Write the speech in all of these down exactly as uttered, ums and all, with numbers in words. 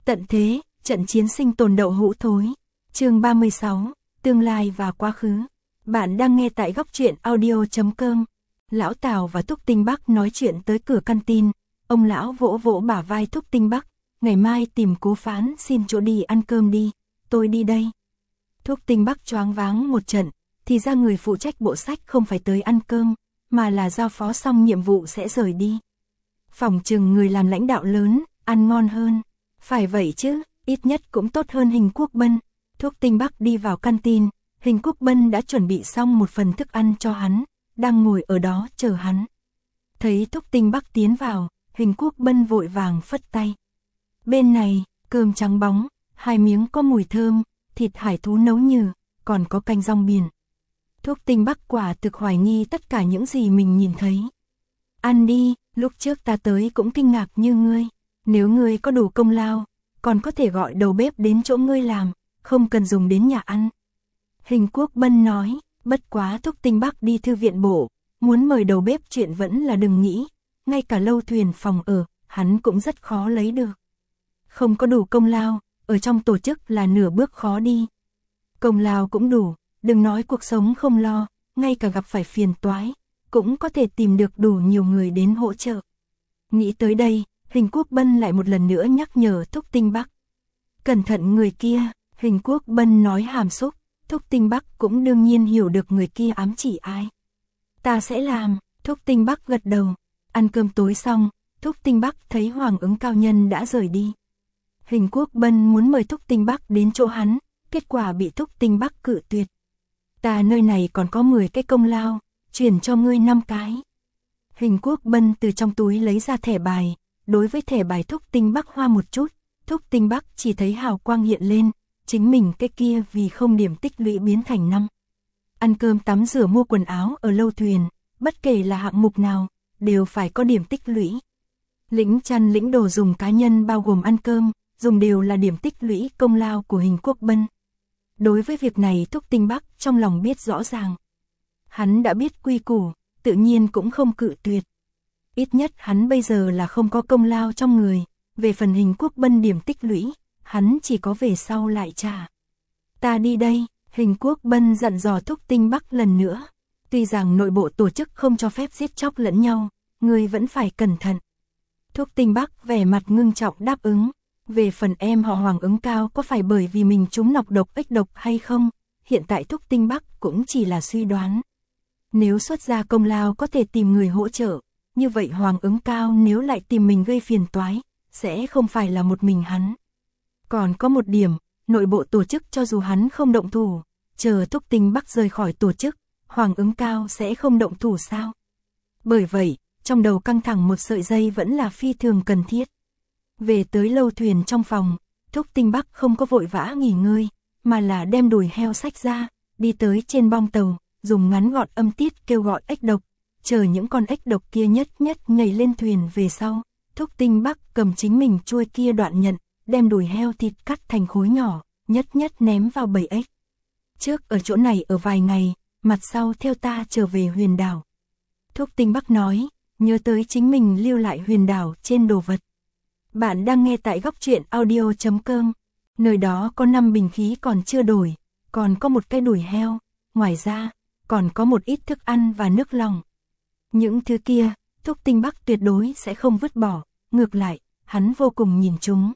Tận thế, trận chiến sinh tồn đậu hũ thối. Chương ba mươi sáu, tương lai và quá khứ. Bạn đang nghe tại góc truyện audio chấm com. Lão Tào và Thúc Tinh Bắc nói chuyện tới cửa căn tin. Ông lão vỗ vỗ bả vai Thúc Tinh Bắc, ngày mai tìm Cố Phán xin chỗ đi ăn cơm đi, tôi đi đây. Thúc Tinh Bắc choáng váng một trận, thì ra người phụ trách bộ sách không phải tới ăn cơm, mà là giao phó xong nhiệm vụ sẽ rời đi. Phỏng chừng người làm lãnh đạo lớn, ăn ngon hơn. Phải vậy chứ, ít nhất cũng tốt hơn Hình Quốc Bân. Thúc Tinh Bắc đi vào căn tin, Hình Quốc Bân đã chuẩn bị xong một phần thức ăn cho hắn, đang ngồi ở đó chờ hắn. Thấy Thúc Tinh Bắc tiến vào, Hình Quốc Bân vội vàng phất tay. Bên này, cơm trắng bóng, hai miếng có mùi thơm, thịt hải thú nấu nhừ, còn có canh rong biển. Thúc Tinh Bắc quả thực hoài nghi tất cả những gì mình nhìn thấy. Ăn đi, lúc trước ta tới cũng kinh ngạc như ngươi. Nếu ngươi có đủ công lao, còn có thể gọi đầu bếp đến chỗ ngươi làm, không cần dùng đến nhà ăn. Hình Quốc Bân nói, bất quá Thúc Tinh Bắc đi thư viện bộ, muốn mời đầu bếp chuyện vẫn là đừng nghĩ, ngay cả lâu thuyền phòng ở, hắn cũng rất khó lấy được. Không có đủ công lao, ở trong tổ chức là nửa bước khó đi. Công lao cũng đủ, đừng nói cuộc sống không lo, ngay cả gặp phải phiền toái, cũng có thể tìm được đủ nhiều người đến hỗ trợ. Nghĩ tới đây, Hình Quốc Bân lại một lần nữa nhắc nhở Thúc Tinh Bắc. Cẩn thận người kia, Hình Quốc Bân nói hàm xúc, Thúc Tinh Bắc cũng đương nhiên hiểu được người kia ám chỉ ai. Ta sẽ làm, Thúc Tinh Bắc gật đầu. Ăn cơm tối xong, Thúc Tinh Bắc thấy Hoàng Ứng Cao Nhân đã rời đi. Hình Quốc Bân muốn mời Thúc Tinh Bắc đến chỗ hắn, kết quả bị Thúc Tinh Bắc cự tuyệt. Ta nơi này còn có mười cái công lao, chuyển cho ngươi năm cái. Hình Quốc Bân từ trong túi lấy ra thẻ bài, đối với thẻ bài Thúc Tinh Bắc hoa một chút, Thúc Tinh Bắc chỉ thấy hào quang hiện lên, chính mình cái kia vì không điểm tích lũy biến thành năm. Ăn cơm tắm rửa mua quần áo ở lâu thuyền, bất kể là hạng mục nào, đều phải có điểm tích lũy. Lĩnh chăn lĩnh đồ dùng cá nhân bao gồm ăn cơm, dùng đều là điểm tích lũy công lao của Hình Quốc Bân. Đối với việc này Thúc Tinh Bắc trong lòng biết rõ ràng. Hắn đã biết quy củ, tự nhiên cũng không cự tuyệt. Ít nhất hắn bây giờ là không có công lao trong người, về phần Hình Quốc Bân điểm tích lũy, hắn chỉ có về sau lại trả. Ta đi đây, Hình Quốc Bân dặn dò Thúc Tinh Bắc lần nữa. Tuy rằng nội bộ tổ chức không cho phép giết chóc lẫn nhau, người vẫn phải cẩn thận. Thúc Tinh Bắc vẻ mặt ngưng trọng đáp ứng. Về phần em họ Hoàng Ứng Cao có phải bởi vì mình trúng nọc độc ích độc hay không, hiện tại Thúc Tinh Bắc cũng chỉ là suy đoán. Nếu xuất ra công lao có thể tìm người hỗ trợ, như vậy Hoàng Ứng Cao nếu lại tìm mình gây phiền toái, sẽ không phải là một mình hắn. Còn có một điểm, nội bộ tổ chức cho dù hắn không động thủ, chờ Thúc Tinh Bắc rời khỏi tổ chức, Hoàng Ứng Cao sẽ không động thủ sao? Bởi vậy, trong đầu căng thẳng một sợi dây vẫn là phi thường cần thiết. Về tới lâu thuyền trong phòng, Thúc Tinh Bắc không có vội vã nghỉ ngơi, mà là đem đùi heo xách ra, đi tới trên bong tàu, dùng ngắn gọn âm tiết kêu gọi ếch độc, chờ những con ếch độc kia nhất nhất nhảy lên thuyền về sau. Thúc Tinh Bắc cầm chính mình chuôi kia đoạn nhận, đem đùi heo thịt cắt thành khối nhỏ, nhất nhất ném vào bầy ếch. Trước ở chỗ này ở vài ngày, mặt sau theo ta trở về huyền đảo. Thúc Tinh Bắc nói, nhớ tới chính mình lưu lại huyền đảo trên đồ vật. Bạn đang nghe tại góc truyện audio chấm com. Nơi đó có năm bình khí còn chưa đổi, còn có một cái đùi heo, ngoài ra, còn có một ít thức ăn và nước lòng. Những thứ kia, Thúc Tinh Bắc tuyệt đối sẽ không vứt bỏ, ngược lại, hắn vô cùng nhìn chúng.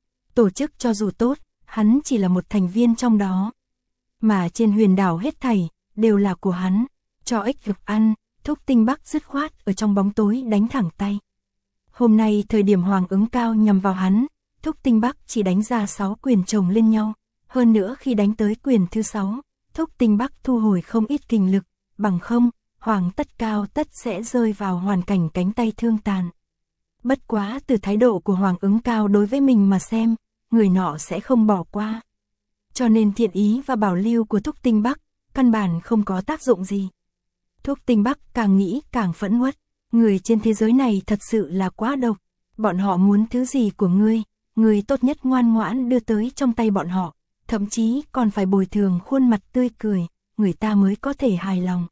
Tổ chức cho dù tốt, hắn chỉ là một thành viên trong đó. Mà trên huyền đảo hết thảy, đều là của hắn, cho ếch độc ăn, Thúc Tinh Bắc dứt khoát ở trong bóng tối đánh thẳng tay. Hôm nay thời điểm Hoàng Ứng Cao nhằm vào hắn, Thúc Tinh Bắc chỉ đánh ra sáu quyền chồng lên nhau. Hơn nữa khi đánh tới quyền thứ sáu, Thúc Tinh Bắc thu hồi không ít kinh lực, bằng không, Hoàng Tất Cao tất sẽ rơi vào hoàn cảnh cánh tay thương tàn. Bất quá từ thái độ của Hoàng Ứng Cao đối với mình mà xem, người nọ sẽ không bỏ qua. Cho nên thiện ý và bảo lưu của Thúc Tinh Bắc, căn bản không có tác dụng gì. Thúc Tinh Bắc càng nghĩ càng phẫn uất. Người trên thế giới này thật sự là quá độc, bọn họ muốn thứ gì của ngươi, ngươi tốt nhất ngoan ngoãn đưa tới trong tay bọn họ, thậm chí còn phải bồi thường khuôn mặt tươi cười, người ta mới có thể hài lòng.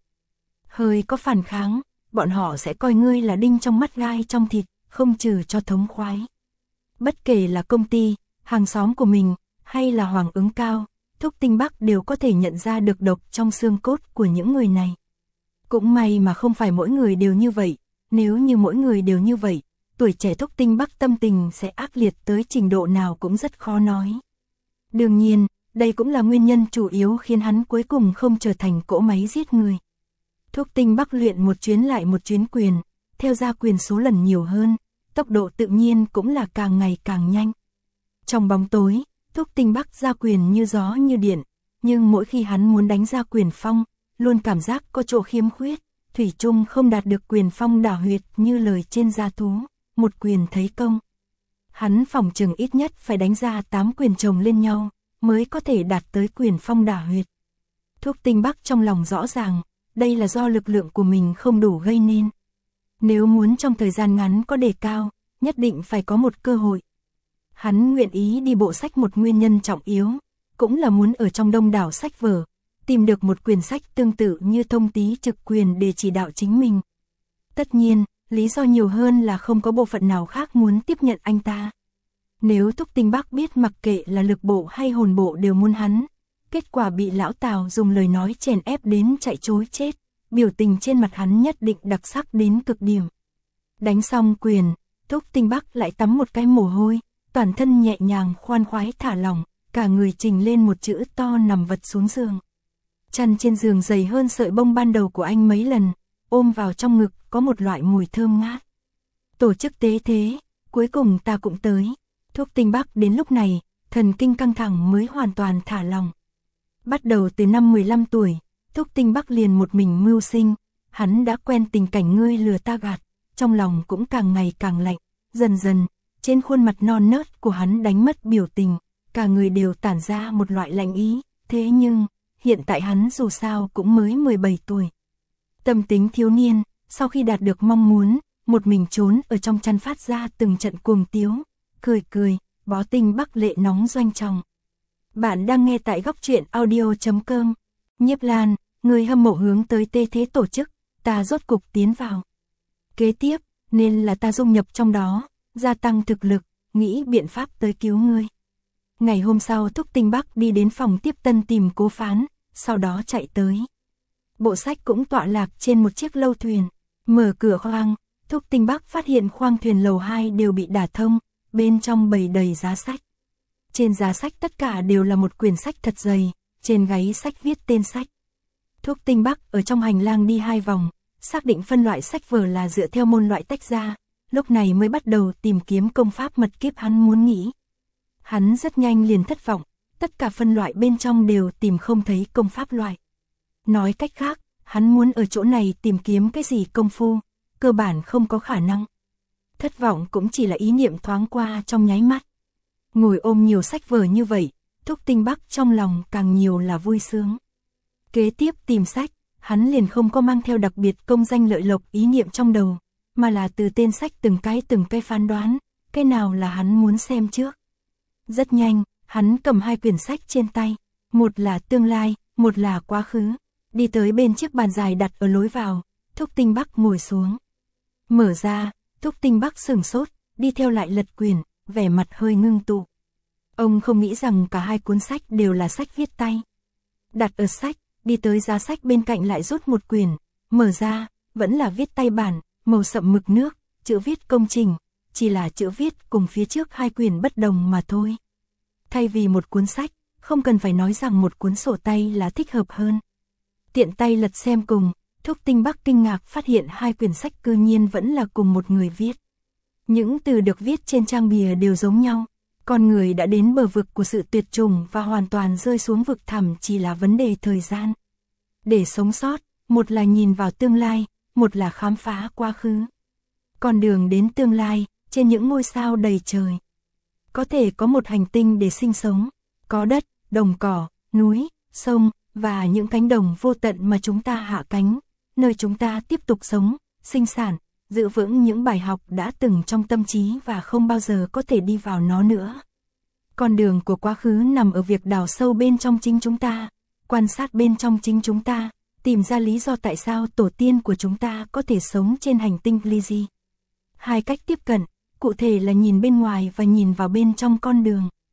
Hơi có phản kháng, bọn họ sẽ coi ngươi là đinh trong mắt gai trong thịt, không trừ cho thống khoái. Bất kể là công ty, hàng xóm của mình, hay là Hoàng Ứng Cao, Thúc Tinh Bắc đều có thể nhận ra được độc trong xương cốt của những người này. Cũng may mà không phải mỗi người đều như vậy, nếu như mỗi người đều như vậy, tuổi trẻ Thúc Tinh Bắc tâm tình sẽ ác liệt tới trình độ nào cũng rất khó nói. Đương nhiên, đây cũng là nguyên nhân chủ yếu khiến hắn cuối cùng không trở thành cỗ máy giết người. Thúc Tinh Bắc luyện một chuyến lại một chuyến quyền, theo ra quyền số lần nhiều hơn, tốc độ tự nhiên cũng là càng ngày càng nhanh. Trong bóng tối, Thúc Tinh Bắc ra quyền như gió như điện, nhưng mỗi khi hắn muốn đánh ra quyền phong, luôn cảm giác có chỗ khiếm khuyết, thủy chung không đạt được quyền phong đả huyệt như lời trên gia thú, một quyền thấy công. Hắn phỏng chừng ít nhất phải đánh ra tám quyền chồng lên nhau, mới có thể đạt tới quyền phong đả huyệt. Thúc Tinh Bắc trong lòng rõ ràng, đây là do lực lượng của mình không đủ gây nên. Nếu muốn trong thời gian ngắn có đề cao, nhất định phải có một cơ hội. Hắn nguyện ý đi bộ sách một nguyên nhân trọng yếu, cũng là muốn ở trong đông đảo sách vở, tìm được một quyển sách tương tự như Thông Tý Trực Quyền để chỉ đạo chính mình. Tất nhiên, lý do nhiều hơn là không có bộ phận nào khác muốn tiếp nhận anh ta. Nếu Thúc Tinh Bắc biết mặc kệ là lực bộ hay hồn bộ đều muốn hắn, kết quả bị lão Tào dùng lời nói chèn ép đến chạy trối chết, biểu tình trên mặt hắn nhất định đặc sắc đến cực điểm. Đánh xong quyền, Thúc Tinh Bắc lại tắm một cái mồ hôi, toàn thân nhẹ nhàng khoan khoái thả lỏng, cả người trình lên một chữ to nằm vật xuống giường. Chăn trên giường dày hơn sợi bông ban đầu của anh mấy lần, ôm vào trong ngực có một loại mùi thơm ngát. Tổ chức tế thế, cuối cùng ta cũng tới. Thúc Tinh Bắc đến lúc này, thần kinh căng thẳng mới hoàn toàn thả lòng. Bắt đầu từ năm mười lăm tuổi, Thúc Tinh Bắc liền một mình mưu sinh, hắn đã quen tình cảnh ngươi lừa ta gạt, trong lòng cũng càng ngày càng lạnh, dần dần, trên khuôn mặt non nớt của hắn đánh mất biểu tình, cả người đều tản ra một loại lạnh ý, thế nhưng, hiện tại hắn dù sao cũng mới mười bảy tuổi. Tâm tính thiếu niên, sau khi đạt được mong muốn, một mình trốn ở trong chăn phát ra từng trận cuồng tiếu, cười cười, bó Tinh Bắc lệ nóng doanh tròng. Bạn đang nghe tại góc truyện audio chấm com. Nhiếp Lan, người hâm mộ hướng tới tê thế tổ chức, ta rốt cục tiến vào. Kế tiếp, nên là ta dung nhập trong đó, gia tăng thực lực, nghĩ biện pháp tới cứu ngươi. Ngày hôm sau Thúc Tinh Bắc đi đến phòng tiếp tân tìm Cố Phán, sau đó chạy tới. Bộ sách cũng tọa lạc trên một chiếc lâu thuyền, mở cửa khoang, Thúc Tinh Bắc phát hiện khoang thuyền lầu hai đều bị đả thông, bên trong bày đầy giá sách. Trên giá sách tất cả đều là một quyển sách thật dày, trên gáy sách viết tên sách. Thúc Tinh Bắc ở trong hành lang đi hai vòng, xác định phân loại sách vở là dựa theo môn loại tách ra, lúc này mới bắt đầu tìm kiếm công pháp mật kiếp hắn muốn nghĩ. Hắn rất nhanh liền thất vọng, tất cả phân loại bên trong đều tìm không thấy công pháp loại. Nói cách khác, hắn muốn ở chỗ này tìm kiếm cái gì công phu, cơ bản không có khả năng. Thất vọng cũng chỉ là ý niệm thoáng qua trong nháy mắt. Ngồi ôm nhiều sách vở như vậy, Thúc Tinh Bắc trong lòng càng nhiều là vui sướng. Kế tiếp tìm sách, hắn liền không có mang theo đặc biệt công danh lợi lộc ý niệm trong đầu, mà là từ tên sách từng cái từng cái phán đoán, cái nào là hắn muốn xem trước. Rất nhanh, hắn cầm hai quyển sách trên tay, một là tương lai, một là quá khứ, đi tới bên chiếc bàn dài đặt ở lối vào, Thúc Tinh Bắc ngồi xuống. Mở ra, Thúc Tinh Bắc sửng sốt, đi theo lại lật quyển, vẻ mặt hơi ngưng tụ. Ông không nghĩ rằng cả hai cuốn sách đều là sách viết tay. Đặt ở sách, đi tới giá sách bên cạnh lại rút một quyển, mở ra, vẫn là viết tay bản, màu sậm mực nước, chữ viết công trình, chỉ là chữ viết cùng phía trước hai quyển bất đồng mà thôi. Thay vì một cuốn sách, không cần phải nói rằng một cuốn sổ tay là thích hợp hơn. Tiện tay lật xem cùng, Thúc Tinh Bắc kinh ngạc phát hiện hai quyển sách cư nhiên vẫn là cùng một người viết. Những từ được viết trên trang bìa đều giống nhau, con người đã đến bờ vực của sự tuyệt chủng và hoàn toàn rơi xuống vực thẳm chỉ là vấn đề thời gian. Để sống sót, một là nhìn vào tương lai, một là khám phá quá khứ. Con đường đến tương lai, trên những ngôi sao đầy trời. Có thể có một hành tinh để sinh sống, có đất, đồng cỏ, núi, sông, và những cánh đồng vô tận mà chúng ta hạ cánh, nơi chúng ta tiếp tục sống, sinh sản, giữ vững những bài học đã từng trong tâm trí và không bao giờ có thể đi vào nó nữa. Con đường của quá khứ nằm ở việc đào sâu bên trong chính chúng ta, quan sát bên trong chính chúng ta, tìm ra lý do tại sao tổ tiên của chúng ta có thể sống trên hành tinh Lizzie. Hai cách tiếp cận, cụ thể là nhìn bên ngoài và nhìn vào bên trong con đường.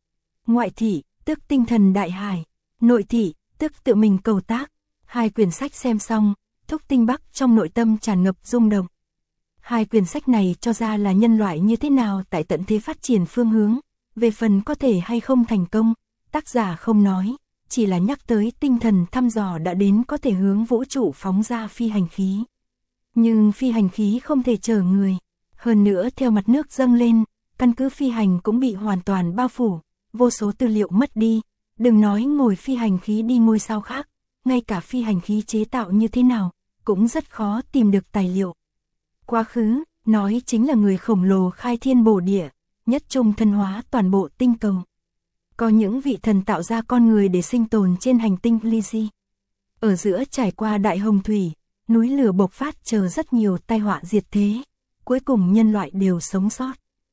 Ngoại thị, tức tinh thần đại hải. Nội thị, tức tự mình cầu tác. Hai quyển sách xem xong, Thúc Tinh Bắc trong nội tâm tràn ngập rung động. Hai quyển sách này cho ra là nhân loại như thế nào tại tận thế phát triển phương hướng, về phần có thể hay không thành công, tác giả không nói, chỉ là nhắc tới tinh thần thăm dò đã đến có thể hướng vũ trụ phóng ra phi hành khí. Nhưng phi hành khí không thể chở người, hơn nữa theo mặt nước dâng lên, căn cứ phi hành cũng bị hoàn toàn bao phủ, vô số tư liệu mất đi, đừng nói ngồi phi hành khí đi ngôi sao khác, ngay cả phi hành khí chế tạo như thế nào, cũng rất khó tìm được tài liệu. Quá khứ, nói chính là người khổng lồ khai thiên bổ địa, nhất trung thân hóa toàn bộ tinh cầu. Có những vị thần tạo ra con người để sinh tồn trên hành tinh Lysi. Ở giữa trải qua đại hồng thủy, núi lửa bộc phát chờ rất nhiều tai họa diệt thế, cuối cùng nhân loại đều sống sót.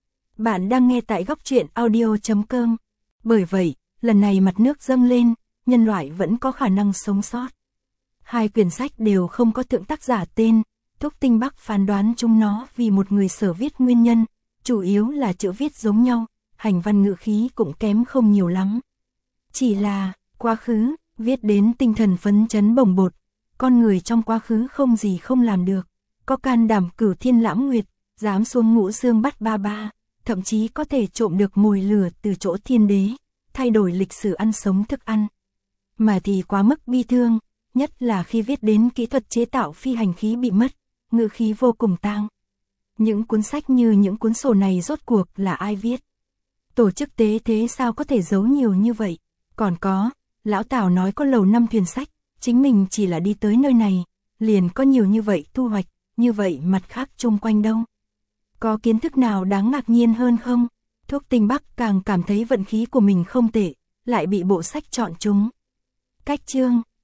Bạn đang nghe tại góc truyện audio chấm com. Bởi vậy, lần này mặt nước dâng lên, nhân loại vẫn có khả năng sống sót. Hai quyển sách đều không có thượng tác giả tên, Thúc Tinh Bắc phán đoán chúng nó vì một người sở viết nguyên nhân, chủ yếu là chữ viết giống nhau, hành văn ngữ khí cũng kém không nhiều lắm. Chỉ là, quá khứ, viết đến tinh thần phấn chấn bồng bột, con người trong quá khứ không gì không làm được, có can đảm cửu thiên lãm nguyệt, dám xuống ngũ dương bắt ba ba, thậm chí có thể trộm được mồi lửa từ chỗ thiên đế, thay đổi lịch sử ăn sống thức ăn. Mà thì quá mức bi thương, nhất là khi viết đến kỹ thuật chế tạo phi hành khí bị mất, ngữ khí vô cùng tang. Những cuốn sách như những cuốn sổ này rốt cuộc là ai viết? Tổ chức tế thế sao có thể giấu nhiều như vậy? Còn có, lão Tào nói có lầu năm thuyền sách, chính mình chỉ là đi tới nơi này, liền có nhiều như vậy thu hoạch, như vậy mặt khác chung quanh đâu. Có kiến thức nào đáng ngạc nhiên hơn không? Thúc Tinh Bắc càng cảm thấy vận khí của mình không tệ, lại bị bộ sách chọn chúng. Cách chương